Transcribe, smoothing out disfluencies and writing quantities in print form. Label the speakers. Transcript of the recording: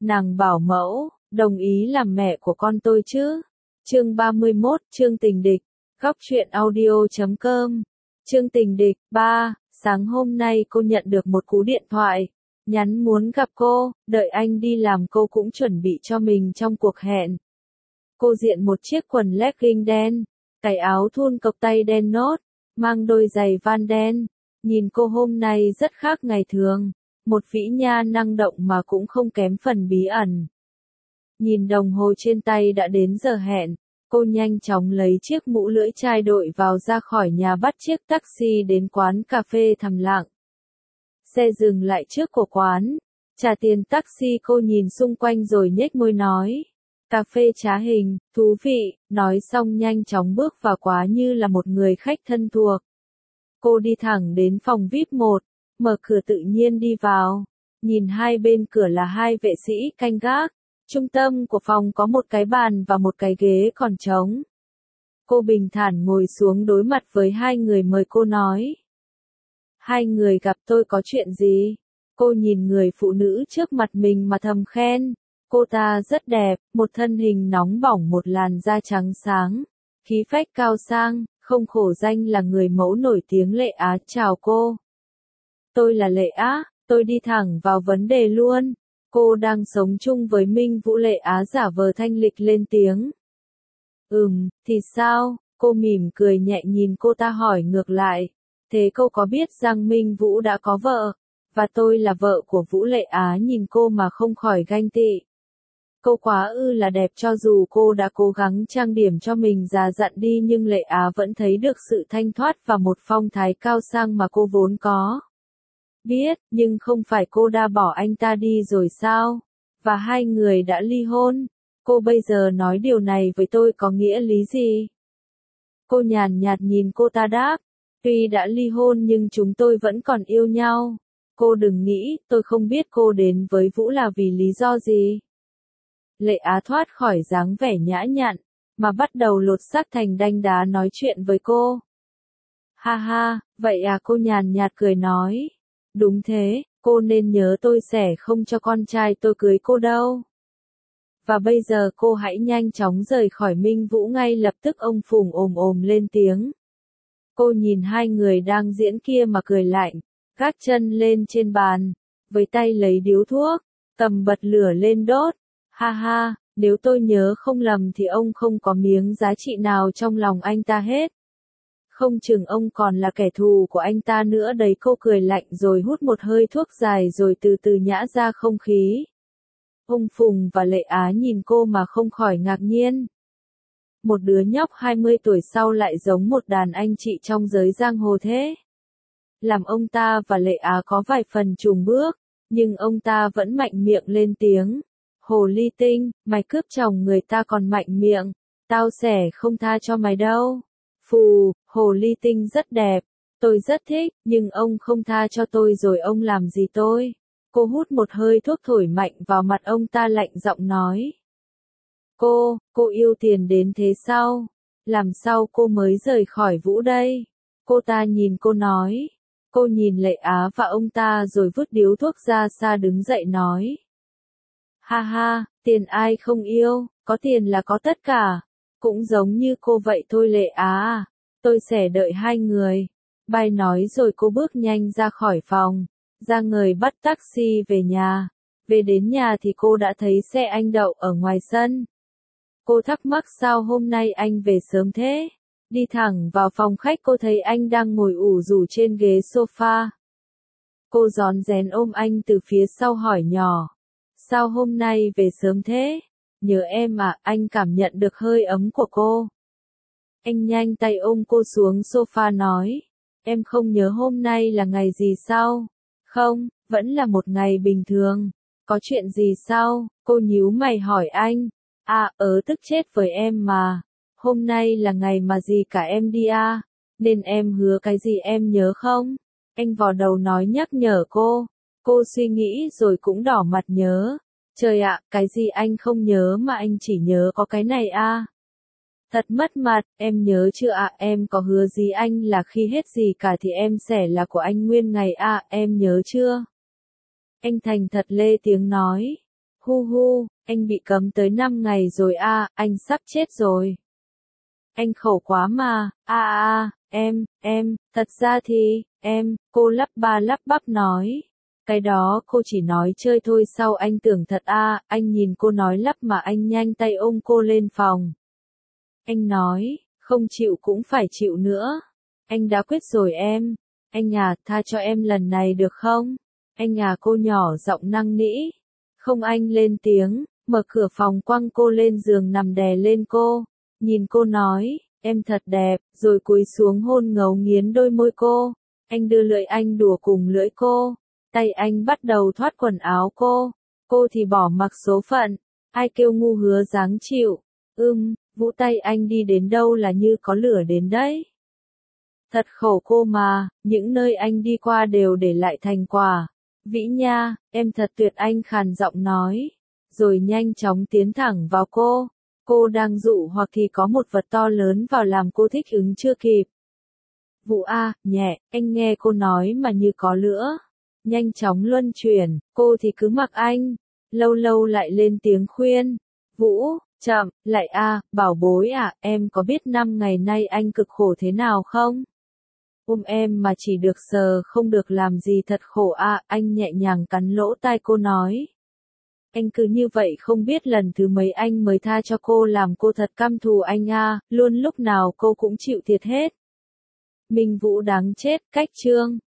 Speaker 1: nàng bảo mẫu, đồng ý làm mẹ của con tôi chứ. Chương 31, chương tình địch, góc truyện audio.com. Chương tình địch, 3, sáng hôm nay cô nhận được một cú điện thoại, nhắn muốn gặp cô, đợi anh đi làm cô cũng chuẩn bị cho mình trong cuộc hẹn. Cô diện một chiếc quần legging đen, cái áo thun cộc tay đen nốt, mang đôi giày van đen, nhìn cô hôm nay rất khác ngày thường, một vĩ nha năng động mà cũng không kém phần bí ẩn. Nhìn đồng hồ trên tay đã đến giờ hẹn, cô nhanh chóng lấy chiếc mũ lưỡi chai đội vào ra khỏi nhà bắt chiếc taxi đến quán cà phê thầm lặng. Xe dừng lại trước của quán, trả tiền taxi cô nhìn xung quanh rồi nhếch môi nói. Cà phê trá hình, thú vị, nói xong nhanh chóng bước vào quá như là một người khách thân thuộc. Cô đi thẳng đến phòng VIP 1, mở cửa tự nhiên đi vào, nhìn hai bên cửa là hai vệ sĩ canh gác. Trung tâm của phòng có một cái bàn và một cái ghế còn trống. Cô bình thản ngồi xuống đối mặt với hai người mời cô nói. Hai người gặp tôi có chuyện gì? Cô nhìn người phụ nữ trước mặt mình mà thầm khen. Cô ta rất đẹp, một thân hình nóng bỏng một làn da trắng sáng. Khí phách cao sang, không khổ danh là người mẫu nổi tiếng Lệ Á chào cô. Tôi là Lệ Á, tôi đi thẳng vào vấn đề luôn. Cô đang sống chung với Minh Vũ. Lệ Á giả vờ thanh lịch lên tiếng. Thì sao? Cô mỉm cười nhẹ nhìn cô ta hỏi ngược lại. Thế cô có biết rằng Minh Vũ đã có vợ, và tôi là vợ của Vũ? Lệ Á nhìn cô mà không khỏi ganh tị. Cô quá là đẹp, cho dù cô đã cố gắng trang điểm cho mình già dặn đi nhưng Lệ Á vẫn thấy được sự thanh thoát và một phong thái cao sang mà cô vốn có. Biết, nhưng không phải cô đã bỏ anh ta đi rồi sao? Và hai người đã ly hôn. Cô bây giờ nói điều này với tôi có nghĩa lý gì? Cô nhàn nhạt nhìn cô ta đáp. Tuy đã ly hôn nhưng chúng tôi vẫn còn yêu nhau. Cô đừng nghĩ, tôi không biết cô đến với Vũ là vì lý do gì. Lệ Á thoát khỏi dáng vẻ nhã nhặn, mà bắt đầu lột xác thành đanh đá nói chuyện với cô. Ha ha, vậy à? Cô nhàn nhạt cười nói. Đúng thế, cô nên nhớ tôi sẽ không cho con trai tôi cưới cô đâu. Và bây giờ cô hãy nhanh chóng rời khỏi Minh Vũ ngay lập tức. Ông Phùng ồm lên tiếng. Cô nhìn hai người đang diễn kia mà cười lạnh, gác chân lên trên bàn, với tay lấy điếu thuốc, cầm bật lửa lên đốt. Ha ha, nếu tôi nhớ không lầm thì ông không có miếng giá trị nào trong lòng anh ta hết. Không chừng ông còn là kẻ thù của anh ta nữa đấy. Cô cười lạnh rồi hút một hơi thuốc dài rồi từ từ nhả ra không khí. Ông Phùng và Lệ Á nhìn cô mà không khỏi ngạc nhiên. Một đứa nhóc 20 tuổi sau lại giống một đàn anh chị trong giới giang hồ thế. Làm ông ta và Lệ Á có vài phần chùng bước, nhưng ông ta vẫn mạnh miệng lên tiếng. Hồ ly tinh, mày cướp chồng người ta còn mạnh miệng, tao sẽ không tha cho mày đâu. Phù, hồ ly tinh rất đẹp, tôi rất thích, nhưng ông không tha cho tôi rồi ông làm gì tôi? Cô hút một hơi thuốc thổi mạnh vào mặt ông ta lạnh giọng nói. Cô yêu tiền đến thế sao? Làm sao cô mới rời khỏi Vũ đây? Cô ta nhìn cô nói. Cô nhìn Lệ Á và ông ta rồi vứt điếu thuốc ra xa đứng dậy nói. Ha ha, tiền ai không yêu, có tiền là có tất cả. Cũng giống như cô vậy thôi Lệ Á, tôi sẽ đợi hai người. Bài nói rồi cô bước nhanh ra khỏi phòng, ra người bắt taxi về nhà. Về đến nhà thì cô đã thấy xe anh đậu ở ngoài sân. Cô thắc mắc sao hôm nay anh về sớm thế. Đi thẳng vào phòng khách cô thấy anh đang ngồi ủ rũ trên ghế sofa. Cô rón rén ôm anh từ phía sau hỏi nhỏ. Sao hôm nay về sớm thế? Nhớ em à? Anh cảm nhận được hơi ấm của cô. Anh nhanh tay ôm cô xuống sofa nói. Em không nhớ hôm nay là ngày gì sao? Không, vẫn là một ngày bình thường. Có chuyện gì sao? Cô nhíu mày hỏi anh. Tức chết với em mà. Hôm nay là ngày mà gì cả em đi nên em hứa cái gì em nhớ không? Anh vò đầu nói nhắc nhở cô. Cô suy nghĩ rồi cũng đỏ mặt nhớ. Trời ạ, cái gì anh không nhớ mà anh chỉ nhớ có cái này Thật mất mặt, em nhớ chưa em có hứa gì anh là khi hết gì cả thì em sẽ là của anh nguyên ngày em nhớ chưa? Anh thành thật lê tiếng nói. Hu hu, anh bị cấm tới 5 ngày rồi a, anh sắp chết rồi. Anh khổ quá mà, thật ra thì, cô lắp ba lắp bắp nói. Cái đó cô chỉ nói chơi thôi sao anh tưởng thật anh nhìn cô nói lắp mà anh nhanh tay ôm cô lên phòng. Anh nói, không chịu cũng phải chịu nữa. Anh đã quyết rồi em. Anh à, tha cho em lần này được không? Anh à, cô nhỏ giọng năn nỉ. Không, anh lên tiếng, mở cửa phòng quăng cô lên giường nằm đè lên cô. Nhìn cô nói, em thật đẹp, rồi cúi xuống hôn ngấu nghiến đôi môi cô. Anh đưa lưỡi anh đùa cùng lưỡi cô. Tay anh bắt đầu thoát quần áo cô thì bỏ mặc số phận, ai kêu ngu hứa dáng chịu, Vũ tay anh đi đến đâu là như có lửa đến đấy. Thật khổ cô mà, những nơi anh đi qua đều để lại thành quả. Vĩ nha, em thật tuyệt, anh khàn giọng nói, rồi nhanh chóng tiến thẳng vào cô đang dụ hoặc thì có một vật to lớn vào làm cô thích ứng chưa kịp. Vũ nhẹ, anh nghe cô nói mà như có lửa. Nhanh chóng luân chuyển, cô thì cứ mặc anh, lâu lâu lại lên tiếng khuyên. Vũ, chậm, lại bảo bối em có biết 5 ngày nay anh cực khổ thế nào không? Ôm em mà chỉ được sờ không được làm gì thật khổ anh nhẹ nhàng cắn lỗ tai cô nói. Anh cứ như vậy không biết lần thứ mấy anh mới tha cho cô làm cô thật căm thù anh luôn lúc nào cô cũng chịu thiệt hết. Minh Vũ đáng chết, cách chương.